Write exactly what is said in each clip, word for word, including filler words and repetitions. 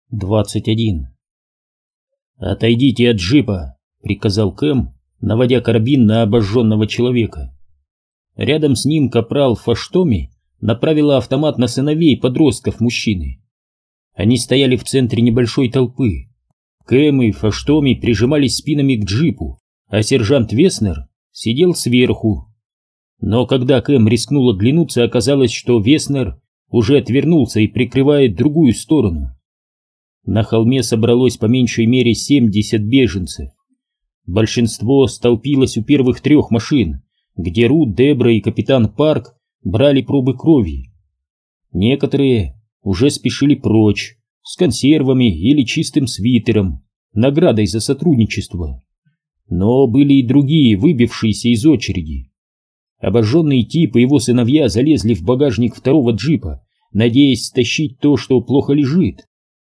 двадцать один. «Отойдите от джипа», — приказал Кэм, наводя карабин на обожженного человека. Рядом с ним капрал Фаштоми направила автомат на сыновей подростков мужчины. Они стояли в центре небольшой толпы. Кэм и Фаштоми прижимались спинами к джипу, а сержант Веснер сидел сверху. Но когда Кэм рискнул оглянуться, оказалось, что Веснер уже отвернулся и прикрывает другую сторону. На холме собралось по меньшей мере семьдесят беженцев. Большинство столпилось у первых трех машин, где Рут, Дебра и капитан Парк брали пробы крови. Некоторые уже спешили прочь, с консервами или чистым свитером, наградой за сотрудничество. Но были и другие, выбившиеся из очереди. Обожженный тип и его сыновья залезли в багажник второго джипа, надеясь стащить то, что плохо лежит.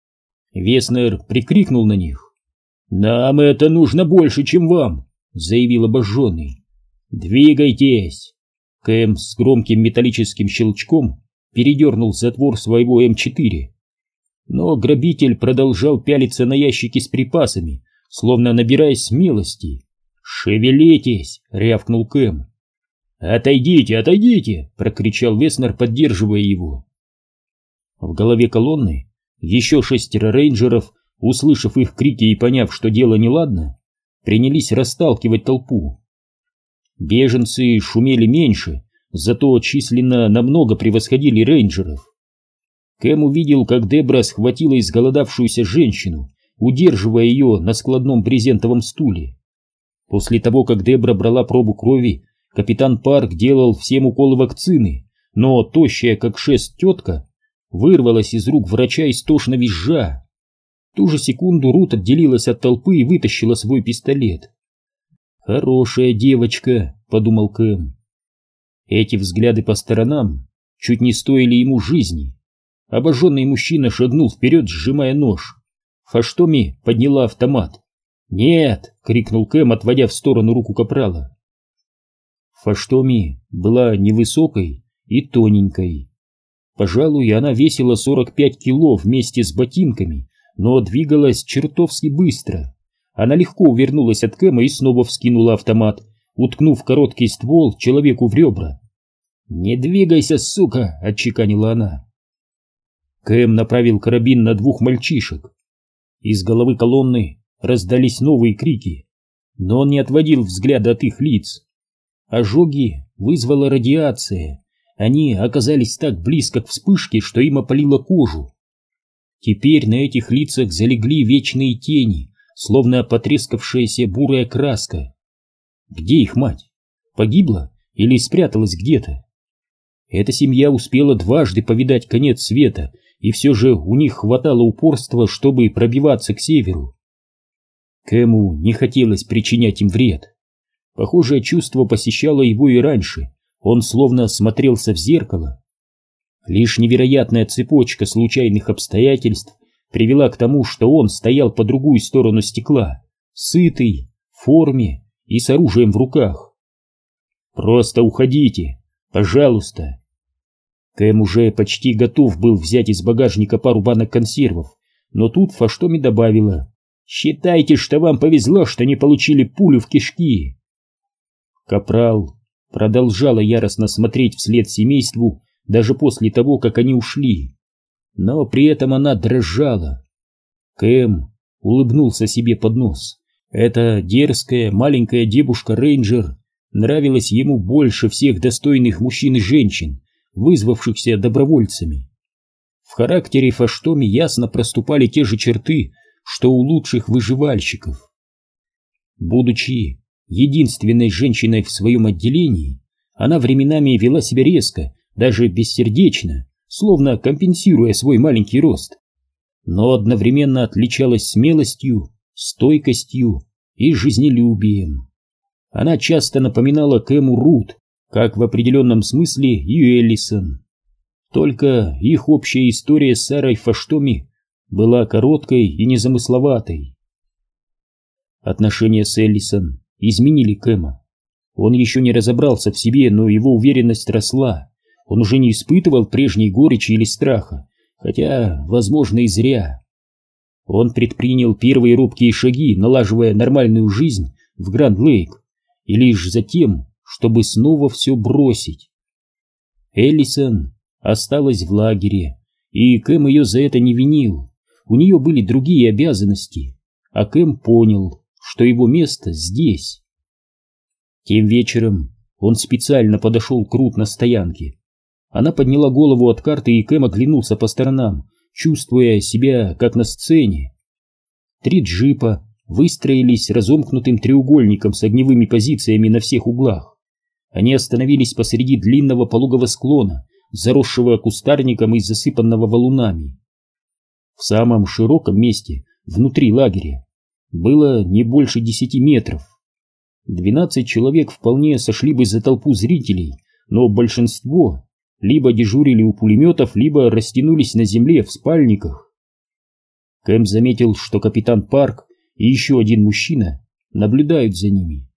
Веснер прикрикнул на них. «Нам это нужно больше, чем вам», — заявил обожженный. «Двигайтесь!» Кэм с громким металлическим щелчком передернул затвор своего эм четыре. Но грабитель продолжал пялиться на ящики с припасами, словно набираясь смелости. «Шевелитесь!» — рявкнул Кэм. «Отойдите, отойдите!» — прокричал Веснер, поддерживая его. В голове колонны еще шестеро рейнджеров, услышав их крики и поняв, что дело неладно, принялись расталкивать толпу. Беженцы шумели меньше, зато численно намного превосходили рейнджеров. Кэм увидел, как Дебра схватила изголодавшуюся женщину, удерживая ее на складном брезентовом стуле. После того, как Дебра брала пробу крови, капитан Парк делал всем уколы вакцины, но тощая, как шест тетка, вырвалась из рук врача истошно визжа. В ту же секунду Рут отделилась от толпы и вытащила свой пистолет. «Хорошая девочка», — подумал Кэм. Эти взгляды по сторонам чуть не стоили ему жизни. Обожженный мужчина шагнул вперед, сжимая нож. Фаштоми подняла автомат. «Нет!» — крикнул Кэм, отводя в сторону руку капрала. Фаштоми была невысокой и тоненькой. Пожалуй, она весила сорок пять кило вместе с ботинками, но двигалась чертовски быстро. Она легко увернулась от Кэма и снова вскинула автомат, уткнув короткий ствол человеку в ребра. «Не двигайся, сука!» — отчеканила она. Кэм направил карабин на двух мальчишек. Из головы колонны раздались новые крики, но он не отводил взгляда от их лиц. Ожоги вызвала радиация. Они оказались так близко к вспышке, что им опалило кожу. Теперь на этих лицах залегли вечные тени, словно потрескавшаяся бурая краска. Где их мать? Погибла или спряталась где-то? Эта семья успела дважды повидать конец света, и все же у них хватало упорства, чтобы пробиваться к северу. Кэму не хотелось причинять им вред. Похожее чувство посещало его и раньше. Он словно смотрелся в зеркало. Лишь невероятная цепочка случайных обстоятельств привела к тому, что он стоял по другую сторону стекла, сытый, в форме и с оружием в руках. «Просто уходите, пожалуйста!» Кэм уже почти готов был взять из багажника пару банок консервов, но тут Фаштоми добавила: «Считайте, что вам повезло, что не получили пулю в кишки!» Капрал продолжала яростно смотреть вслед семейству даже после того, как они ушли. Но при этом она дрожала. Кэм улыбнулся себе под нос. Эта дерзкая маленькая девушка-рейнджер нравилась ему больше всех достойных мужчин и женщин, вызвавшихся добровольцами. В характере Фаштоми ясно проступали те же черты, что у лучших выживальщиков. Будучи единственной женщиной в своем отделении, она временами вела себя резко, даже бессердечно, словно компенсируя свой маленький рост, но одновременно отличалась смелостью, стойкостью и жизнелюбием. Она часто напоминала Кэму Рут, как в определенном смысле и Эллисон. Только их общая история с Сарой Фаштоми была короткой и незамысловатой. Отношения с Эллисон изменили Кэма. Он еще не разобрался в себе, но его уверенность росла. Он уже не испытывал прежней горечи или страха, хотя, возможно, и зря. Он предпринял первые робкие шаги, налаживая нормальную жизнь в Гранд-Лейк, и лишь затем, чтобы снова все бросить. Эллисон осталась в лагере, и Кэм ее за это не винил. У нее были другие обязанности, а Кэм понял, что его место здесь. Тем вечером он специально подошел к Рут на стоянке. Она подняла голову от карты, и Кэм оглянулся по сторонам, чувствуя себя как на сцене. Три джипа выстроились разомкнутым треугольником с огневыми позициями на всех углах. Они остановились посреди длинного пологого склона, заросшего кустарником и засыпанного валунами. В самом широком месте, внутри лагеря, было не больше десяти метров. Двенадцать человек вполне сошли бы за толпу зрителей, но большинство либо дежурили у пулеметов, либо растянулись на земле в спальниках. Кэм заметил, что капитан Парк и еще один мужчина наблюдают за ними.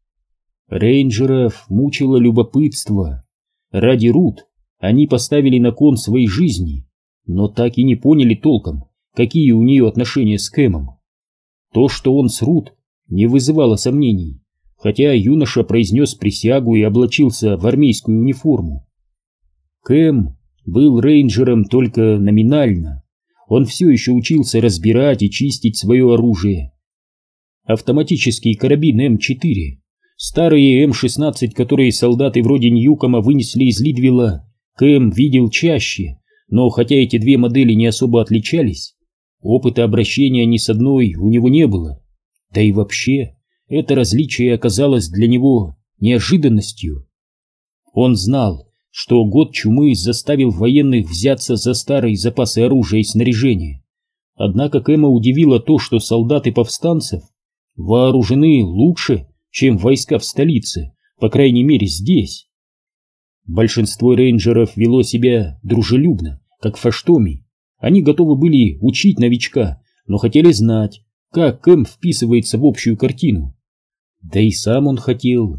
Рейнджеров мучило любопытство. Ради Рут они поставили на кон своей жизни, но так и не поняли толком, какие у нее отношения с Кэмом. То, что он с Рут, не вызывало сомнений, хотя юноша произнес присягу и облачился в армейскую униформу. Кэм был рейнджером только номинально. Он все еще учился разбирать и чистить свое оружие. Автоматический карабин эм четыре, старые эм шестнадцать, которые солдаты вроде Ньюкома вынесли из Лидвилла, Кэм видел чаще, но хотя эти две модели не особо отличались, опыта обращения ни с одной у него не было. Да и вообще, это различие оказалось для него неожиданностью. Он знал, что год чумы заставил военных взяться за старые запасы оружия и снаряжения. Однако Кэма удивило то, что солдаты повстанцев вооружены лучше, чем войска в столице, по крайней мере здесь. Большинство рейнджеров вело себя дружелюбно, как фаштоми. Они готовы были учить новичка, но хотели знать, как Кэм вписывается в общую картину. Да и сам он хотел.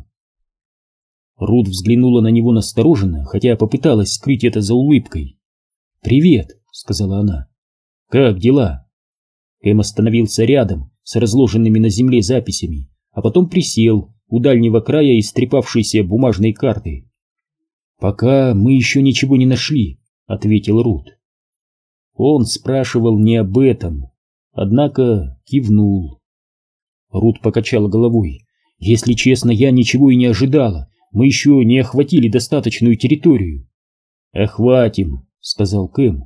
Рут взглянула на него настороженно, хотя попыталась скрыть это за улыбкой. «Привет», — сказала она. «Как дела?» Кэм остановился рядом с разложенными на земле записями, а потом присел у дальнего края истрепавшейся бумажной карты. «Пока мы еще ничего не нашли», — ответил Рут. Он спрашивал не об этом, однако кивнул. Рут покачала головой. «Если честно, я ничего и не ожидала. Мы еще не охватили достаточную территорию». «Охватим», — сказал Кэм.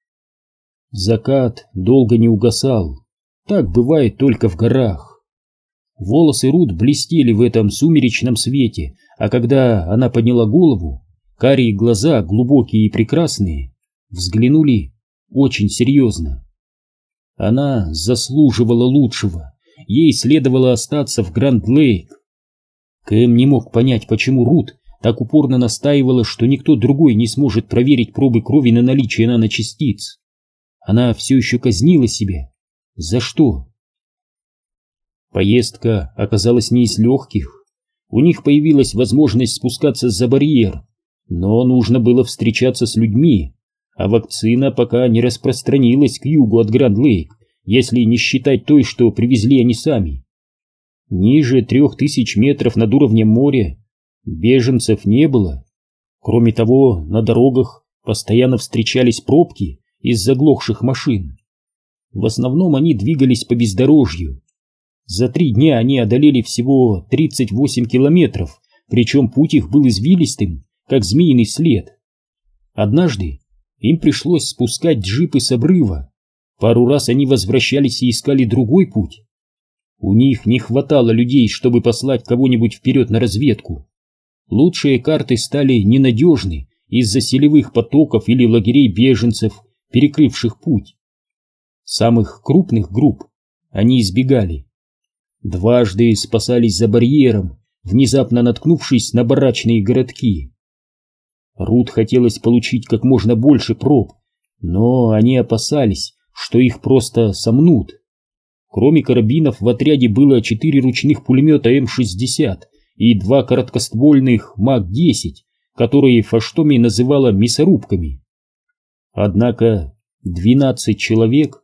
Закат долго не угасал. Так бывает только в горах. Волосы Рут блестели в этом сумеречном свете, а когда она подняла голову, карие глаза, глубокие и прекрасные, взглянули очень серьезно. Она заслуживала лучшего. Ей следовало остаться в Гранд-Лейк. Кэм не мог понять, почему Рут так упорно настаивала, что никто другой не сможет проверить пробы крови на наличие наночастиц. Она все еще казнила себя. За что? Поездка оказалась не из легких. У них появилась возможность спускаться за барьер, но нужно было встречаться с людьми, а вакцина пока не распространилась к югу от Гранд-Лейк, если не считать той, что привезли они сами. Ниже трех тысяч метров над уровнем моря беженцев не было. Кроме того, на дорогах постоянно встречались пробки из заглохших машин. В основном они двигались по бездорожью. За три дня они одолели всего тридцать восемь километров, причем путь их был извилистым, как змеиный след. Однажды им пришлось спускать джипы с обрыва. Пару раз они возвращались и искали другой путь. У них не хватало людей, чтобы послать кого-нибудь вперед на разведку. Лучшие карты стали ненадежны из-за селевых потоков или лагерей беженцев, перекрывших путь. Самых крупных групп они избегали. Дважды спасались за барьером, внезапно наткнувшись на барачные городки. Рут хотелось получить как можно больше проб, но они опасались, что их просто сомнут. Кроме карабинов в отряде было четыре ручных пулемета эм шестьдесят и два короткоствольных мак десять, которые Фаштоми называла мясорубками. Однако двенадцать человек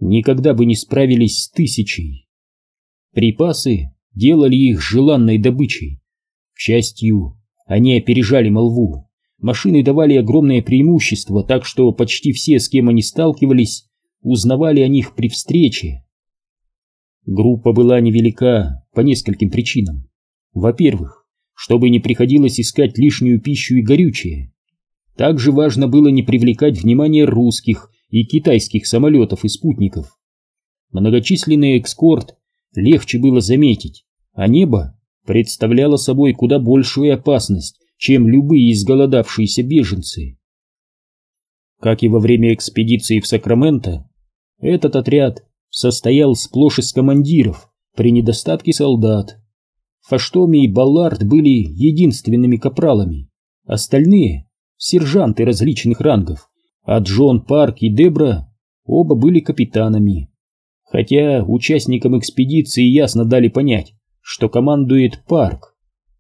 никогда бы не справились с тысячей. Припасы делали их желанной добычей. К счастью, они опережали молву. Машины давали огромное преимущество, так что почти все, с кем они сталкивались, узнавали о них при встрече. Группа была невелика по нескольким причинам. Во-первых, чтобы не приходилось искать лишнюю пищу и горючее. Также важно было не привлекать внимание русских и китайских самолетов и спутников. Многочисленный эскорт легче было заметить, а небо представляло собой куда большую опасность, чем любые изголодавшиеся беженцы. Как и во время экспедиции в Сакраменто, этот отряд состоял сплошь из командиров при недостатке солдат. Фаштоми и Баллард были единственными капралами, остальные — сержанты различных рангов, а Джон Парк и Дебра оба были капитанами. Хотя участникам экспедиции ясно дали понять, что командует Парк.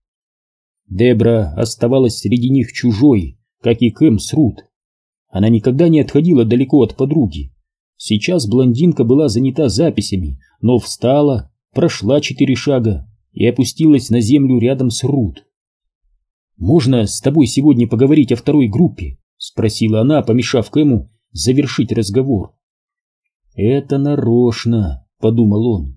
Дебра оставалась среди них чужой, как и Кэм с Рут. Она никогда не отходила далеко от подруги. Сейчас блондинка была занята записями, но встала, прошла четыре шага и опустилась на землю рядом с Рут. «Можно с тобой сегодня поговорить о второй группе?» — спросила она, помешав Кэму завершить разговор. «Это нарочно», — подумал он.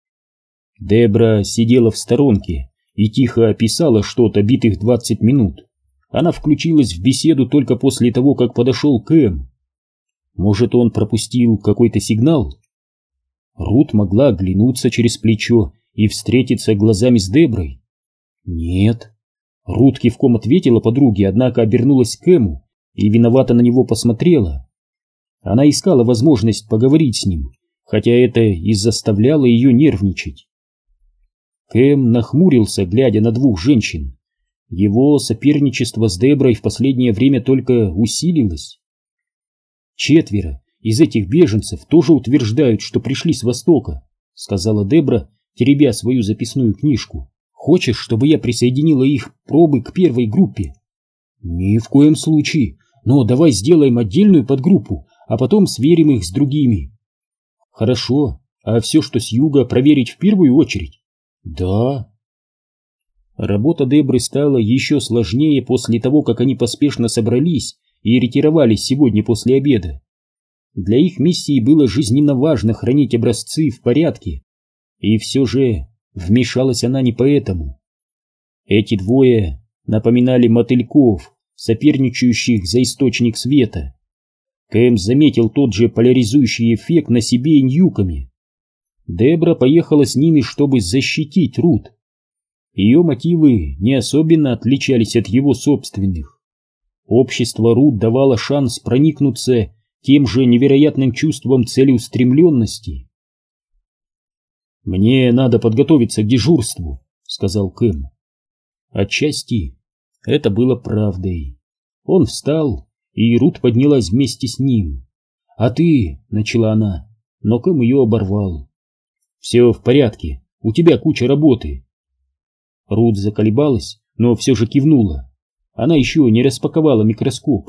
Дебра сидела в сторонке и тихо описала что-то битых двадцать минут. Она включилась в беседу только после того, как подошел Кэм. Может, он пропустил какой-то сигнал? Рут могла оглянуться через плечо и встретиться глазами с Деброй. Нет. Рут кивком ответила подруге, однако обернулась к Кэму и виновато на него посмотрела. Она искала возможность поговорить с ним, хотя это и заставляло ее нервничать. Кэм нахмурился, глядя на двух женщин. Его соперничество с Деброй в последнее время только усилилось. «Четверо из этих беженцев тоже утверждают, что пришли с Востока», — сказала Дебра, теребя свою записную книжку. «Хочешь, чтобы я присоединила их пробы к первой группе?» «Ни в коем случае, но давай сделаем отдельную подгруппу, а потом сверим их с другими». «Хорошо, а все, что с юга, проверить в первую очередь?» «Да». Работа Дебры стала еще сложнее после того, как они поспешно собрались и ретировались сегодня после обеда. Для их миссии было жизненно важно хранить образцы в порядке, и все же вмешалась она не поэтому. Эти двое напоминали мотыльков, соперничающих за источник света. Кэм заметил тот же поляризующий эффект на себе и Ньюкоме. Дебра поехала с ними, чтобы защитить Рут. Ее мотивы не особенно отличались от его собственных. Общество Рут давало шанс проникнуться тем же невероятным чувством целеустремленности. «Мне надо подготовиться к дежурству», — сказал Кэм. Отчасти это было правдой. Он встал, и Рут поднялась вместе с ним. «А ты», — начала она, но Кэм ее оборвал. «Все в порядке, у тебя куча работы». Рут заколебалась, но все же кивнула. Она еще не распаковала микроскоп.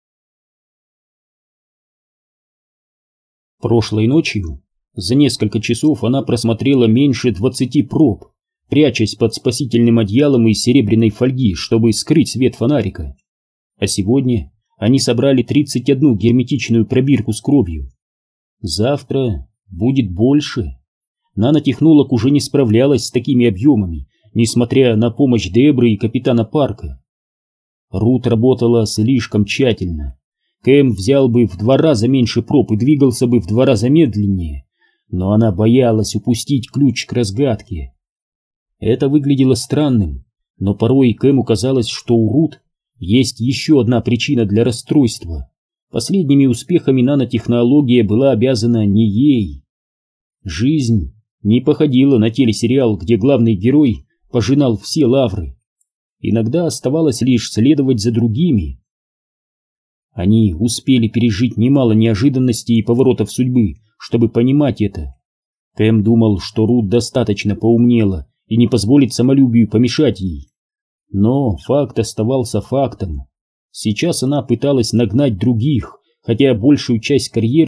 Прошлой ночью за несколько часов она просмотрела меньше двадцати проб, прячась под спасительным одеялом из серебряной фольги, чтобы скрыть свет фонарика. А сегодня они собрали тридцать одну герметичную пробирку с кровью. Завтра будет больше. Нанотехнолог уже не справлялась с такими объемами, несмотря на помощь Дебры и капитана Парка. Рут работала слишком тщательно. Кэм взял бы в два раза меньше проб и двигался бы в два раза медленнее, но она боялась упустить ключ к разгадке. Это выглядело странным, но порой Кэму казалось, что у Рут есть еще одна причина для расстройства. Последними успехами нанотехнология была обязана не ей. Жизнь не походила на телесериал, где главный герой пожинал все лавры. Иногда оставалось лишь следовать за другими. Они успели пережить немало неожиданностей и поворотов судьбы, чтобы понимать это. Кэм думал, что Рут достаточно поумнела и не позволит самолюбию помешать ей. Но факт оставался фактом. Сейчас она пыталась нагнать других, хотя большую часть карьеры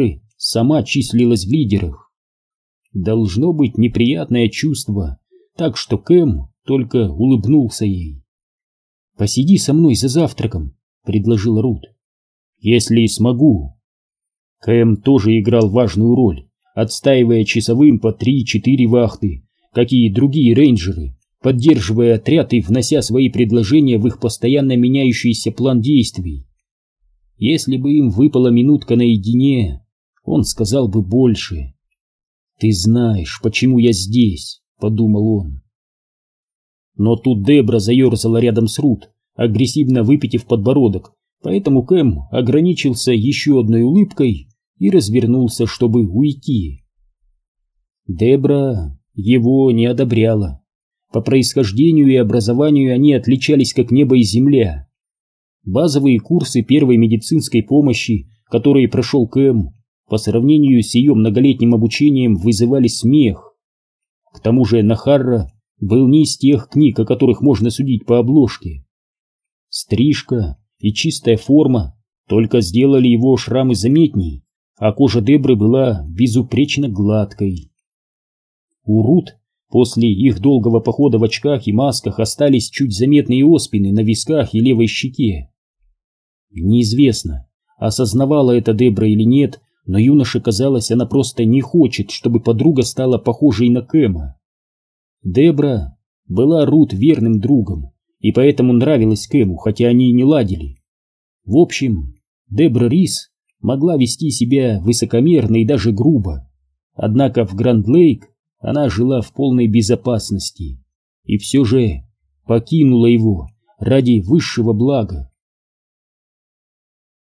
сама числилась в лидерах. Должно быть неприятное чувство, так что Кэм только улыбнулся ей. «Посиди со мной за завтраком», — предложила Рут. «Если смогу». Кэм тоже играл важную роль, отстаивая часовым по три-четыре вахты, как и другие рейнджеры, поддерживая отряд и внося свои предложения в их постоянно меняющийся план действий. Если бы им выпала минутка наедине, он сказал бы больше. «Ты знаешь, почему я здесь», — подумал он. Но тут Дебра заерзала рядом с Рут, агрессивно выпитив подбородок, поэтому Кэм ограничился еще одной улыбкой и развернулся, чтобы уйти. Дебра его не одобряла. По происхождению и образованию они отличались как небо и земля. Базовые курсы первой медицинской помощи, которые прошел Кэм, по сравнению с ее многолетним обучением вызывали смех. К тому же Нахарра был не из тех книг, о которых можно судить по обложке. Стрижка и чистая форма только сделали его шрамы заметней, а кожа Дебры была безупречно гладкой. У Рут после их долгого похода в очках и масках остались чуть заметные оспины на висках и левой щеке. Неизвестно, осознавала это Дебра или нет, но юноше казалось, она просто не хочет, чтобы подруга стала похожей на Кэма. Дебра была Рут верным другом, и поэтому нравилась Кэму, хотя они и не ладили. В общем, Дебра Рис могла вести себя высокомерно и даже грубо, однако в Гранд-Лейк она жила в полной безопасности и все же покинула его ради высшего блага.